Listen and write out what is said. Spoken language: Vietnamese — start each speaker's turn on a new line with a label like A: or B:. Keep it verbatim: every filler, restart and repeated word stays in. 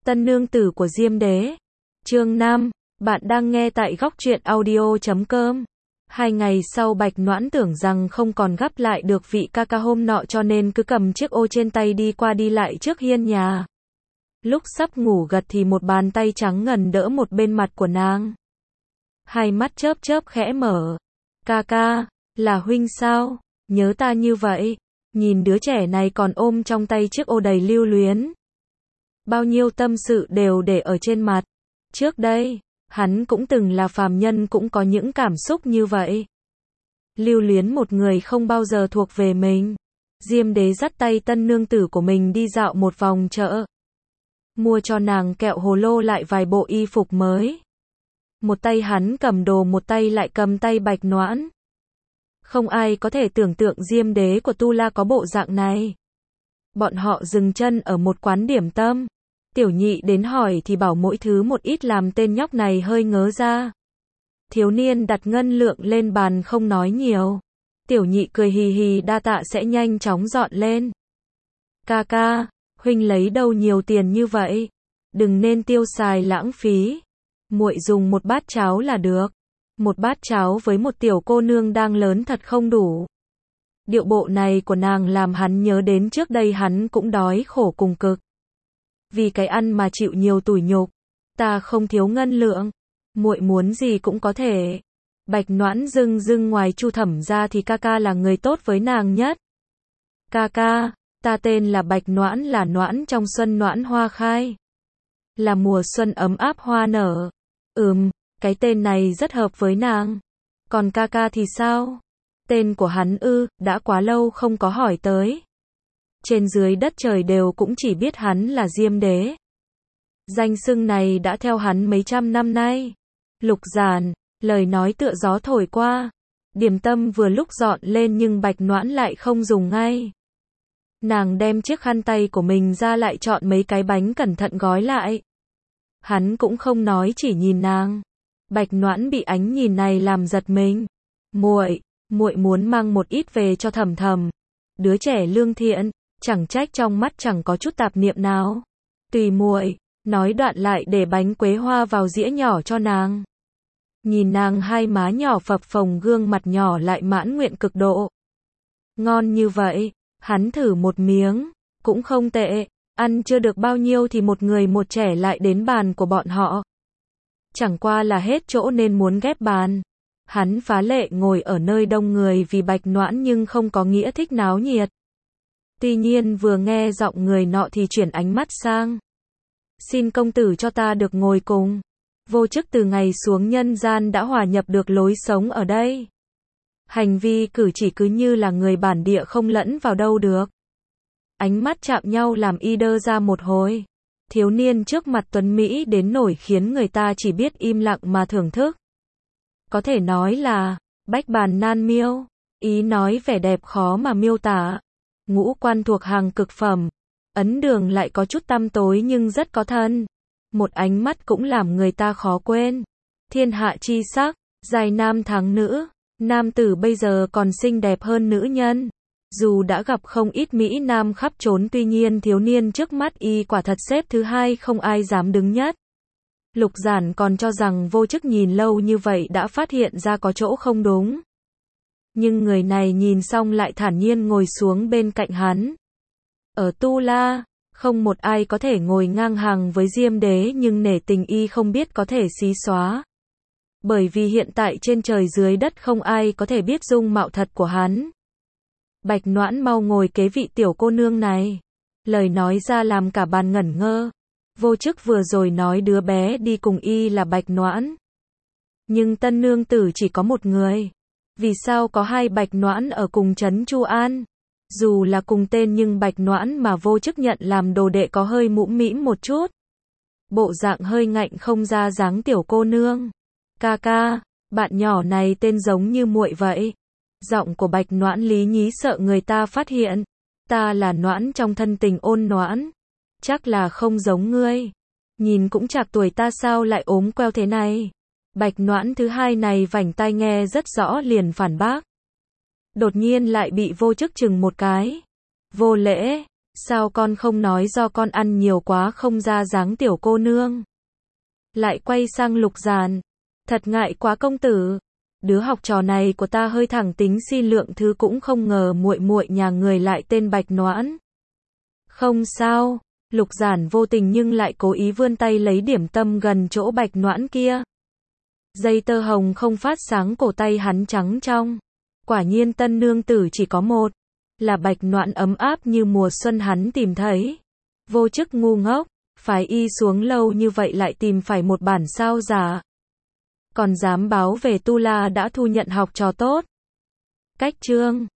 A: Tân nương tử của Diêm Đế. Chương năm, bạn đang nghe tại góc truyện audio chấm com. Hai ngày sau Bạch Noãn tưởng rằng không còn gặp lại được vị ca ca hôm nọ cho nên cứ cầm chiếc ô trên tay đi qua đi lại trước hiên nhà. Lúc sắp ngủ gật thì một bàn tay trắng ngần đỡ một bên mặt của nàng. Hai mắt chớp chớp khẽ mở. Ca ca, là huynh sao? Nhớ ta như vậy. Nhìn đứa trẻ này còn ôm trong tay chiếc ô đầy lưu luyến. Bao nhiêu tâm sự đều để ở trên mặt. Trước đây, hắn cũng từng là phàm nhân cũng có những cảm xúc như vậy. Lưu luyến một người không bao giờ thuộc về mình. Diêm Đế dắt tay tân nương tử của mình đi dạo một vòng chợ. Mua cho nàng kẹo hồ lô lại vài bộ y phục mới. Một tay hắn cầm đồ một tay lại cầm tay Bạch Noãn. Không ai có thể tưởng tượng Diêm Đế của Tu La có bộ dạng này. Bọn họ dừng chân ở một quán điểm tâm. Tiểu nhị đến hỏi thì bảo mỗi thứ một ít làm tên nhóc này hơi ngớ ra. Thiếu niên đặt ngân lượng lên bàn không nói nhiều. Tiểu nhị cười hì hì đa tạ sẽ nhanh chóng dọn lên. Ca ca, huynh lấy đâu nhiều tiền như vậy? Đừng nên tiêu xài lãng phí. Muội dùng một bát cháo là được. Một bát cháo với một tiểu cô nương đang lớn thật không đủ. Điệu bộ này của nàng làm hắn nhớ đến trước đây hắn cũng đói khổ cùng cực. Vì cái ăn mà chịu nhiều tủi nhục. Ta không thiếu ngân lượng. Muội muốn gì cũng có thể. Bạch Noãn dưng dưng ngoài Chu Thẩm ra thì ca ca là người tốt với nàng nhất. Ca ca, ta tên là Bạch Noãn là Noãn trong xuân noãn hoa khai. Là mùa xuân ấm áp hoa nở. Ừm, cái tên này rất hợp với nàng. Còn ca ca thì sao? Tên của hắn ư, đã quá lâu không có hỏi tới. Trên dưới đất trời đều cũng chỉ biết hắn là Diêm Đế. Danh xưng này đã theo hắn mấy trăm năm nay. Lục Giản, lời nói tựa gió thổi qua. Điểm tâm vừa lúc dọn lên nhưng Bạch Noãn lại không dùng ngay. Nàng đem chiếc khăn tay của mình ra lại chọn mấy cái bánh cẩn thận gói lại. Hắn cũng không nói chỉ nhìn nàng. Bạch Noãn bị ánh nhìn này làm giật mình. Muội, muội muốn mang một ít về cho Thầm Thầm. Đứa trẻ lương thiện, chẳng trách trong mắt chẳng có chút tạp niệm nào. Tùy muội, nói đoạn lại để bánh quế hoa vào dĩa nhỏ cho nàng. Nhìn nàng hai má nhỏ phập phồng gương mặt nhỏ lại mãn nguyện cực độ. Ngon như vậy, hắn thử một miếng, cũng không tệ, ăn chưa được bao nhiêu thì một người một trẻ lại đến bàn của bọn họ. Chẳng qua là hết chỗ nên muốn ghép bàn. Hắn phá lệ ngồi ở nơi đông người vì Bạch Noãn nhưng không có nghĩa thích náo nhiệt. Tuy nhiên vừa nghe giọng người nọ thì chuyển ánh mắt sang. Xin công tử cho ta được ngồi cùng. Vô chức từ ngày xuống nhân gian đã hòa nhập được lối sống ở đây. Hành vi cử chỉ cứ như là người bản địa không lẫn vào đâu được. Ánh mắt chạm nhau làm y đơ ra một hồi. Thiếu niên trước mặt tuấn Mỹ đến nổi khiến người ta chỉ biết im lặng mà thưởng thức. Có thể nói là, bách bàn nan miêu. Ý nói vẻ đẹp khó mà miêu tả. Ngũ quan thuộc hàng cực phẩm. Ấn đường lại có chút tăm tối nhưng rất có thân. Một ánh mắt cũng làm người ta khó quên. Thiên hạ chi sắc, giai nam thắng nữ. Nam tử bây giờ còn xinh đẹp hơn nữ nhân. Dù đã gặp không ít Mỹ Nam khắp trốn tuy nhiên thiếu niên trước mắt y quả thật xếp thứ hai không ai dám đứng nhất. Lục Giản còn cho rằng vô chức nhìn lâu như vậy đã phát hiện ra có chỗ không đúng. Nhưng người này nhìn xong lại thản nhiên ngồi xuống bên cạnh hắn. Ở Tu La, không một ai có thể ngồi ngang hàng với Diêm Đế nhưng nể tình y không biết có thể xí xóa. Bởi vì hiện tại trên trời dưới đất không ai có thể biết dung mạo thật của hắn. Bạch Noãn mau ngồi kế vị tiểu cô nương này. Lời nói ra làm cả bàn ngẩn ngơ. Vô chức vừa rồi nói đứa bé đi cùng y là Bạch Noãn. Nhưng tân nương tử chỉ có một người. Vì sao có hai Bạch Noãn ở cùng trấn Chu An? Dù là cùng tên nhưng Bạch Noãn mà vô chức nhận làm đồ đệ có hơi mũm mĩm một chút. Bộ dạng hơi ngạnh không ra dáng tiểu cô nương. Ca ca, bạn nhỏ này tên giống như muội vậy. Giọng của Bạch Noãn lý nhí sợ người ta phát hiện. Ta là Noãn trong thân tình ôn Noãn. Chắc là không giống ngươi. Nhìn cũng chạc tuổi ta sao lại ốm queo thế này. Bạch Noãn thứ hai này vảnh tai nghe rất rõ liền phản bác. Đột nhiên lại bị vô chức chừng một cái. Vô lễ, Sao con không nói do con ăn nhiều quá không ra dáng tiểu cô nương? Lại quay sang Lục Giản. Thật ngại quá công tử. Đứa học trò này của ta hơi thẳng tính si lượng thứ cũng không ngờ muội muội nhà người lại tên Bạch Noãn. Không sao. Lục Giản vô tình nhưng lại cố ý vươn tay lấy điểm tâm gần chỗ Bạch Noãn kia. Dây tơ hồng không phát sáng cổ tay hắn trắng trong. Quả nhiên tân nương tử chỉ có một. Là Bạch Noãn ấm áp như mùa xuân hắn tìm thấy. Vô chức ngu ngốc. Phái y xuống lâu như vậy lại tìm phải một bản sao giả. Còn dám báo về Tu La đã thu nhận học trò tốt. Cách chương